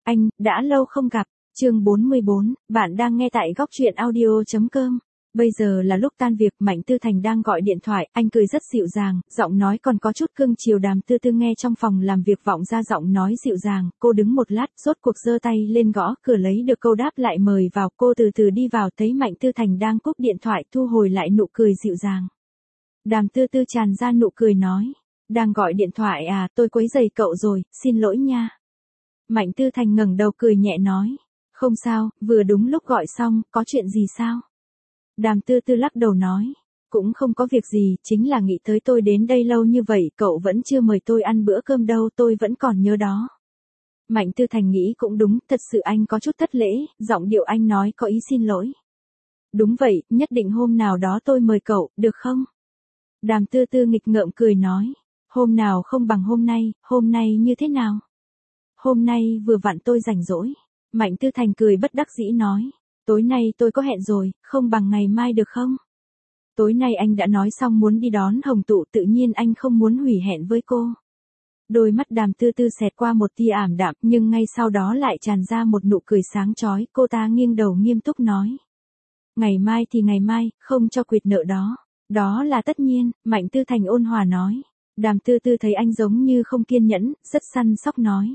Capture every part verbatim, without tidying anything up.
Anh, đã lâu không gặp. Chương bốn mươi bốn, bạn đang nghe tại góc truyện audio chấm com. Bây giờ là lúc tan việc, Mạnh Tư Thành đang gọi điện thoại, anh cười rất dịu dàng, giọng nói còn có chút cương chiều. Đàm Tư Tư nghe trong phòng làm việc vọng ra giọng nói dịu dàng, cô đứng một lát, rốt cuộc giơ tay lên gõ cửa lấy được câu đáp lại mời vào. Cô từ từ đi vào, thấy Mạnh Tư Thành đang cúp điện thoại, thu hồi lại nụ cười dịu dàng. Đàm Tư Tư tràn ra nụ cười nói, đang gọi điện thoại à, tôi quấy rầy cậu rồi, xin lỗi nha. Mạnh Tư Thành ngẩng đầu cười nhẹ nói, không sao, vừa đúng lúc gọi xong, có chuyện gì sao? Đàm Tư Tư lắc đầu nói, cũng không có việc gì, chính là nghĩ tới tôi đến đây lâu như vậy, cậu vẫn chưa mời tôi ăn bữa cơm đâu, tôi vẫn còn nhớ đó. Mạnh Tư Thành nghĩ cũng đúng, thật sự anh có chút thất lễ, giọng điệu anh nói có ý xin lỗi. Đúng vậy, nhất định hôm nào đó tôi mời cậu, được không? Đàm Tư Tư nghịch ngợm cười nói, hôm nào không bằng hôm nay, hôm nay như thế nào? Hôm nay vừa vặn tôi rảnh rỗi. Mạnh Tư Thành cười bất đắc dĩ nói, tối nay tôi có hẹn rồi, không bằng ngày mai được không? Tối nay anh đã nói xong muốn đi đón Hồng Tụ, tự nhiên anh không muốn hủy hẹn với cô. Đôi mắt Đàm Tư Tư xẹt qua một tia ảm đạm, nhưng ngay sau đó lại tràn ra một nụ cười sáng chói, cô ta nghiêng đầu nghiêm túc nói. Ngày mai thì ngày mai, không cho quỵt nợ đó. Đó là tất nhiên, Mạnh Tư Thành ôn hòa nói. Đàm Tư Tư thấy anh giống như không kiên nhẫn, rất săn sóc nói.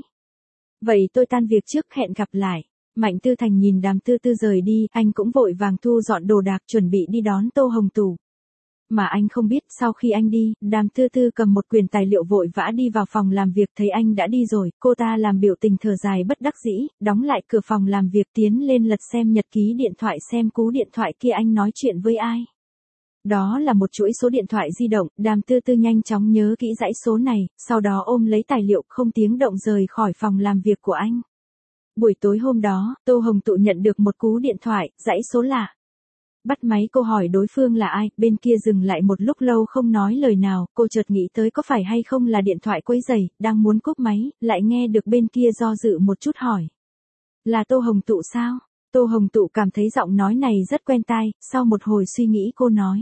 Vậy tôi tan việc trước, hẹn gặp lại. Mạnh Tư Thành nhìn Đàm Tư Tư rời đi, anh cũng vội vàng thu dọn đồ đạc chuẩn bị đi đón Tô Hồng Tụ. Mà anh không biết, sau khi anh đi, Đàm Tư Tư cầm một quyển tài liệu vội vã đi vào phòng làm việc, thấy anh đã đi rồi, cô ta làm biểu tình thở dài bất đắc dĩ, đóng lại cửa phòng làm việc, tiến lên lật xem nhật ký điện thoại xem cú điện thoại kia anh nói chuyện với ai. Đó là một chuỗi số điện thoại di động, Đàm Tư Tư nhanh chóng nhớ kỹ dãy số này, sau đó ôm lấy tài liệu không tiếng động rời khỏi phòng làm việc của anh. Buổi tối hôm đó, Tô Hồng Tụ nhận được một cú điện thoại, dãy số lạ. Bắt máy cô hỏi đối phương là ai, bên kia dừng lại một lúc lâu không nói lời nào, cô chợt nghĩ tới có phải hay không là điện thoại quấy rầy, đang muốn cúp máy, lại nghe được bên kia do dự một chút hỏi. Là Tô Hồng Tụ sao? Tô Hồng Tụ cảm thấy giọng nói này rất quen tai, sau một hồi suy nghĩ cô nói.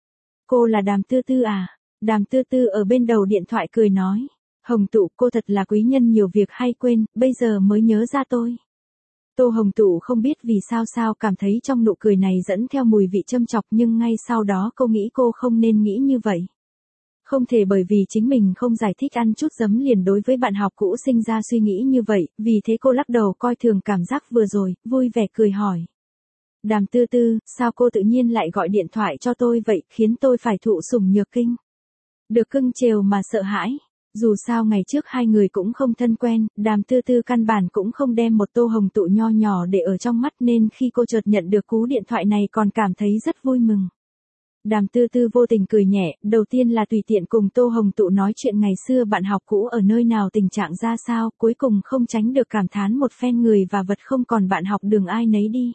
Cô là Đàm Tư Tư à? Đàm Tư Tư ở bên đầu điện thoại cười nói. Hồng Tụ, cô thật là quý nhân nhiều việc hay quên, bây giờ mới nhớ ra tôi. Tô Hồng Tụ không biết vì sao sao cảm thấy trong nụ cười này dẫn theo mùi vị châm chọc, nhưng ngay sau đó cô nghĩ cô không nên nghĩ như vậy. Không thể bởi vì chính mình không giải thích ăn chút giấm liền đối với bạn học cũ sinh ra suy nghĩ như vậy, vì thế cô lắc đầu coi thường cảm giác vừa rồi, vui vẻ cười hỏi. Đàm Tư Tư, sao cô tự nhiên lại gọi điện thoại cho tôi vậy, khiến tôi phải thụ sủng nhược kinh. Được cưng chiều mà sợ hãi. Dù sao ngày trước hai người cũng không thân quen, Đàm Tư Tư căn bản cũng không đem một Tô Hồng Tụ nho nhỏ để ở trong mắt, nên khi cô chợt nhận được cú điện thoại này còn cảm thấy rất vui mừng. Đàm Tư Tư vô tình cười nhẹ, đầu tiên là tùy tiện cùng Tô Hồng Tụ nói chuyện ngày xưa bạn học cũ ở nơi nào, tình trạng ra sao, cuối cùng không tránh được cảm thán một phen người và vật không còn bạn học đường ai nấy đi.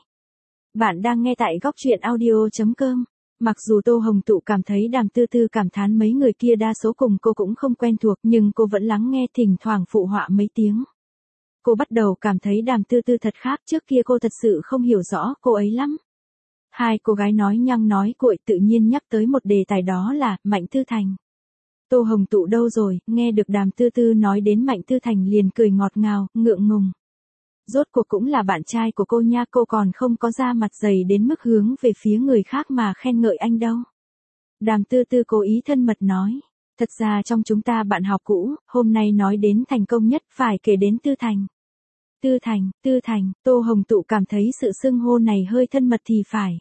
Bạn đang nghe tại góc truyện audio chấm com. Mặc dù Tô Hồng Tụ cảm thấy Đàm Tư Tư cảm thán mấy người kia đa số cùng cô cũng không quen thuộc, nhưng cô vẫn lắng nghe, thỉnh thoảng phụ họa mấy tiếng. Cô bắt đầu cảm thấy Đàm Tư Tư thật khác, trước kia cô thật sự không hiểu rõ cô ấy lắm. Hai cô gái nói nhăng nói cuội tự nhiên nhắc tới một đề tài, đó là Mạnh Tư Thành. Tô Hồng Tụ đâu rồi, nghe được Đàm Tư Tư nói đến Mạnh Tư Thành liền cười ngọt ngào, ngượng ngùng. Rốt cuộc cũng là bạn trai của cô nha, cô còn không có da mặt dày đến mức hướng về phía người khác mà khen ngợi anh đâu. Đàm Tư Tư cố ý thân mật nói, thật ra trong chúng ta bạn học cũ, hôm nay nói đến thành công nhất phải kể đến Tư Thành. Tư Thành, Tư Thành, Tô Hồng Tụ cảm thấy sự xưng hô này hơi thân mật thì phải.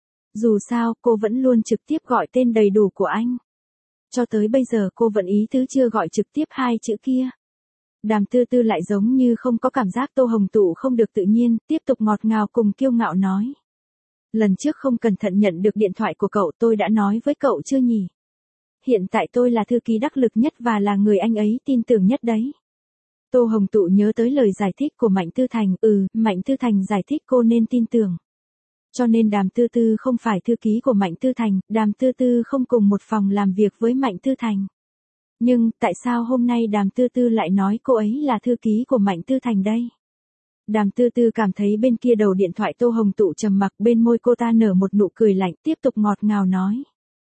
Dù sao, cô vẫn luôn trực tiếp gọi tên đầy đủ của anh. Cho tới bây giờ cô vẫn ý tứ chưa gọi trực tiếp hai chữ kia. Đàm Tư Tư lại giống như không có cảm giác Tô Hồng Tụ không được tự nhiên, tiếp tục ngọt ngào cùng kiêu ngạo nói. Lần trước không cẩn thận nhận được điện thoại của cậu, tôi đã nói với cậu chưa nhỉ? Hiện tại tôi là thư ký đắc lực nhất và là người anh ấy tin tưởng nhất đấy. Tô Hồng Tụ nhớ tới lời giải thích của Mạnh Tư Thành, ừ, Mạnh Tư Thành giải thích cô nên tin tưởng. Cho nên Đàm Tư Tư không phải thư ký của Mạnh Tư Thành, Đàm Tư Tư không cùng một phòng làm việc với Mạnh Tư Thành. Nhưng, tại sao hôm nay Đàm Tư Tư lại nói cô ấy là thư ký của Mạnh Tư Thành đây? Đàm Tư Tư cảm thấy bên kia đầu điện thoại Tô Hồng Tụ trầm mặc, bên môi cô ta nở một nụ cười lạnh, tiếp tục ngọt ngào nói.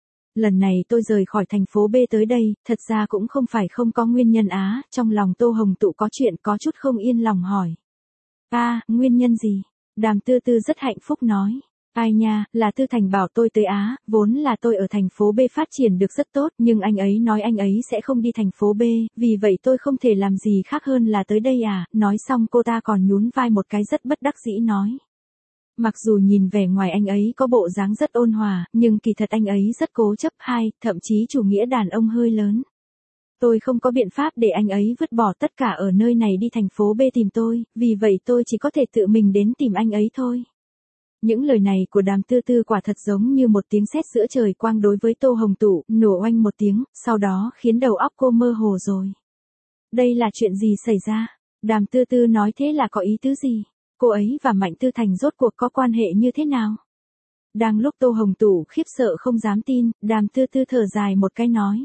Lần này tôi rời khỏi thành phố B tới đây, thật ra cũng không phải không có nguyên nhân á, trong lòng Tô Hồng Tụ có chuyện có chút không yên lòng hỏi. À, nguyên nhân gì? Đàm Tư Tư rất hạnh phúc nói. Ai nha, là Tư Thành bảo tôi tới Á, vốn là tôi ở thành phố B phát triển được rất tốt, nhưng anh ấy nói anh ấy sẽ không đi thành phố B, vì vậy tôi không thể làm gì khác hơn là tới đây à, nói xong cô ta còn nhún vai một cái rất bất đắc dĩ nói. Mặc dù nhìn vẻ ngoài anh ấy có bộ dáng rất ôn hòa, nhưng kỳ thật anh ấy rất cố chấp hai, thậm chí chủ nghĩa đàn ông hơi lớn. Tôi không có biện pháp để anh ấy vứt bỏ tất cả ở nơi này đi thành phố B tìm tôi, vì vậy tôi chỉ có thể tự mình đến tìm anh ấy thôi. Những lời này của Đàm Tư Tư quả thật giống như một tiếng sét giữa trời quang đối với Tô Hồng Tụ, nổ oanh một tiếng, sau đó khiến đầu óc cô mơ hồ rồi. Đây là chuyện gì xảy ra? Đàm Tư Tư nói thế là có ý tứ gì? Cô ấy và Mạnh Tư Thành rốt cuộc có quan hệ như thế nào? Đang lúc Tô Hồng Tụ khiếp sợ không dám tin, Đàm Tư Tư thở dài một cái nói.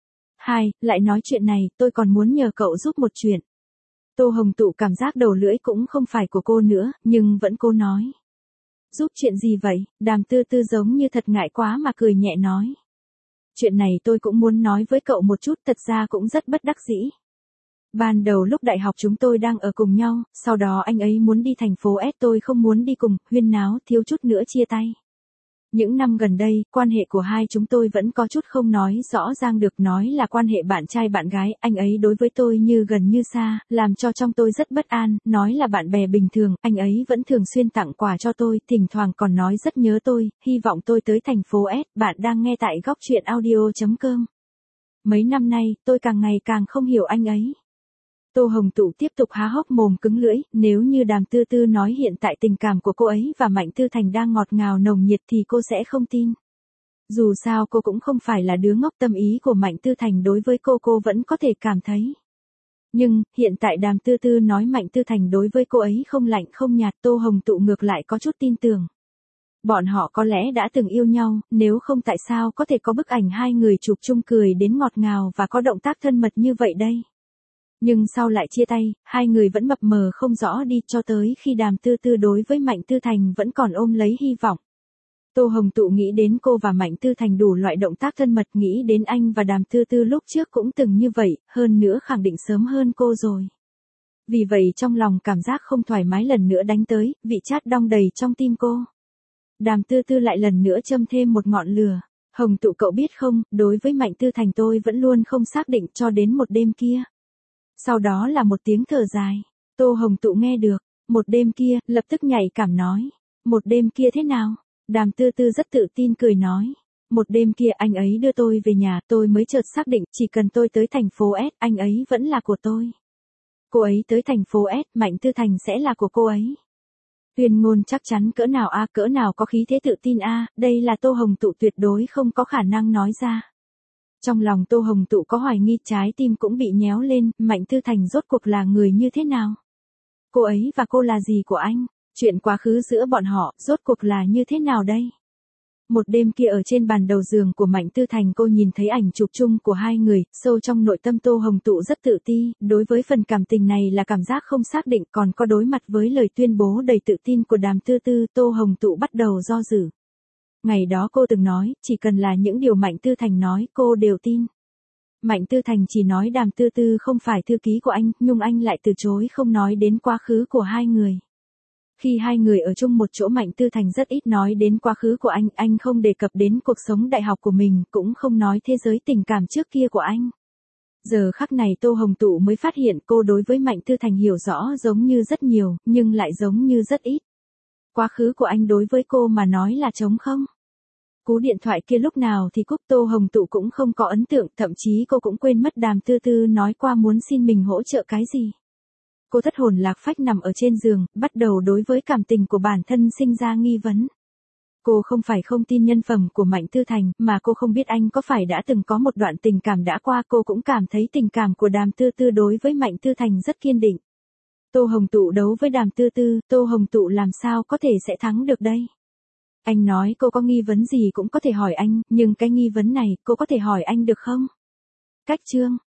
Hai, lại nói chuyện này, tôi còn muốn nhờ cậu giúp một chuyện. Tô Hồng Tụ cảm giác đầu lưỡi cũng không phải của cô nữa, nhưng vẫn cô nói. Giúp chuyện gì vậy? Đàm Tư Tư giống như thật ngại quá mà cười nhẹ nói. Chuyện này tôi cũng muốn nói với cậu một chút, thật ra cũng rất bất đắc dĩ. Ban đầu lúc đại học chúng tôi đang ở cùng nhau, sau đó anh ấy muốn đi thành phố S, tôi không muốn đi cùng, huyên náo thiếu chút nữa chia tay. Những năm gần đây, quan hệ của hai chúng tôi vẫn có chút không nói rõ ràng được, nói là quan hệ bạn trai bạn gái, anh ấy đối với tôi như gần như xa, làm cho trong tôi rất bất an, nói là bạn bè bình thường, anh ấy vẫn thường xuyên tặng quà cho tôi, thỉnh thoảng còn nói rất nhớ tôi, hy vọng tôi tới thành phố S, bạn đang nghe tại góc truyện audio chấm com. Mấy năm nay, tôi càng ngày càng không hiểu anh ấy. Tô Hồng Tụ tiếp tục há hốc mồm cứng lưỡi, nếu như Đàm Tư Tư nói hiện tại tình cảm của cô ấy và Mạnh Tư Thành đang ngọt ngào nồng nhiệt thì cô sẽ không tin. Dù sao cô cũng không phải là đứa ngốc, tâm ý của Mạnh Tư Thành đối với cô cô vẫn có thể cảm thấy. Nhưng, hiện tại Đàm Tư Tư nói Mạnh Tư Thành đối với cô ấy không lạnh không nhạt, Tô Hồng Tụ ngược lại có chút tin tưởng. Bọn họ có lẽ đã từng yêu nhau, nếu không tại sao có thể có bức ảnh hai người chụp chung cười đến ngọt ngào và có động tác thân mật như vậy đây. Nhưng sau lại chia tay, hai người vẫn mập mờ không rõ đi cho tới khi Đàm Tư Tư đối với Mạnh Tư Thành vẫn còn ôm lấy hy vọng. Tô Hồng Tụ nghĩ đến cô và Mạnh Tư Thành đủ loại động tác thân mật, nghĩ đến anh và Đàm Tư Tư lúc trước cũng từng như vậy, hơn nữa khẳng định sớm hơn cô rồi. Vì vậy trong lòng cảm giác không thoải mái lần nữa đánh tới, vị chát đong đầy trong tim cô. Đàm Tư Tư lại lần nữa châm thêm một ngọn lửa. Hồng Tụ cậu biết không, đối với Mạnh Tư Thành tôi vẫn luôn không xác định cho đến một đêm kia. Sau đó là một tiếng thở dài. Tô Hồng Tụ nghe được, một đêm kia, lập tức nhạy cảm nói. Một đêm kia thế nào? Đàm Tư Tư rất tự tin cười nói. Một đêm kia anh ấy đưa tôi về nhà, tôi mới chợt xác định, chỉ cần tôi tới thành phố S, anh ấy vẫn là của tôi. Cô ấy tới thành phố S, Mạnh Tư Thành sẽ là của cô ấy. Tuyên ngôn chắc chắn cỡ nào a, cỡ nào có khí thế tự tin a, đây là Tô Hồng Tụ tuyệt đối không có khả năng nói ra. Trong lòng Tô Hồng Tụ có hoài nghi, trái tim cũng bị nhéo lên, Mạnh Tư Thành rốt cuộc là người như thế nào? Cô ấy và cô là gì của anh? Chuyện quá khứ giữa bọn họ, rốt cuộc là như thế nào đây? Một đêm kia ở trên bàn đầu giường của Mạnh Tư Thành cô nhìn thấy ảnh chụp chung của hai người, sâu trong nội tâm Tô Hồng Tụ rất tự ti, đối với phần cảm tình này là cảm giác không xác định, còn có đối mặt với lời tuyên bố đầy tự tin của Đàm Tư Tư, Tô Hồng Tụ bắt đầu do dự. Ngày đó cô từng nói, chỉ cần là những điều Mạnh Tư Thành nói, cô đều tin. Mạnh Tư Thành chỉ nói Đàm Tư Tư không phải thư ký của anh, nhưng anh lại từ chối không nói đến quá khứ của hai người. Khi hai người ở chung một chỗ, Mạnh Tư Thành rất ít nói đến quá khứ của anh, anh không đề cập đến cuộc sống đại học của mình, cũng không nói thế giới tình cảm trước kia của anh. Giờ khắc này Tô Hồng Tụ mới phát hiện cô đối với Mạnh Tư Thành hiểu rõ giống như rất nhiều, nhưng lại giống như rất ít. Quá khứ của anh đối với cô mà nói là trống không. Cú điện thoại kia lúc nào thì cúp, Tô Hồng Tụ cũng không có ấn tượng, thậm chí cô cũng quên mất Đàm Tư Tư nói qua muốn xin mình hỗ trợ cái gì. Cô thất hồn lạc phách nằm ở trên giường, bắt đầu đối với cảm tình của bản thân sinh ra nghi vấn. Cô không phải không tin nhân phẩm của Mạnh Tư Thành, mà cô không biết anh có phải đã từng có một đoạn tình cảm đã qua. Cô cũng cảm thấy tình cảm của Đàm Tư Tư đối với Mạnh Tư Thành rất kiên định. Tô Hồng Tụ đấu với Đàm Tư Tư, Tô Hồng Tụ làm sao có thể sẽ thắng được đây? Anh nói cô có nghi vấn gì cũng có thể hỏi anh, nhưng cái nghi vấn này, cô có thể hỏi anh được không? Cách chương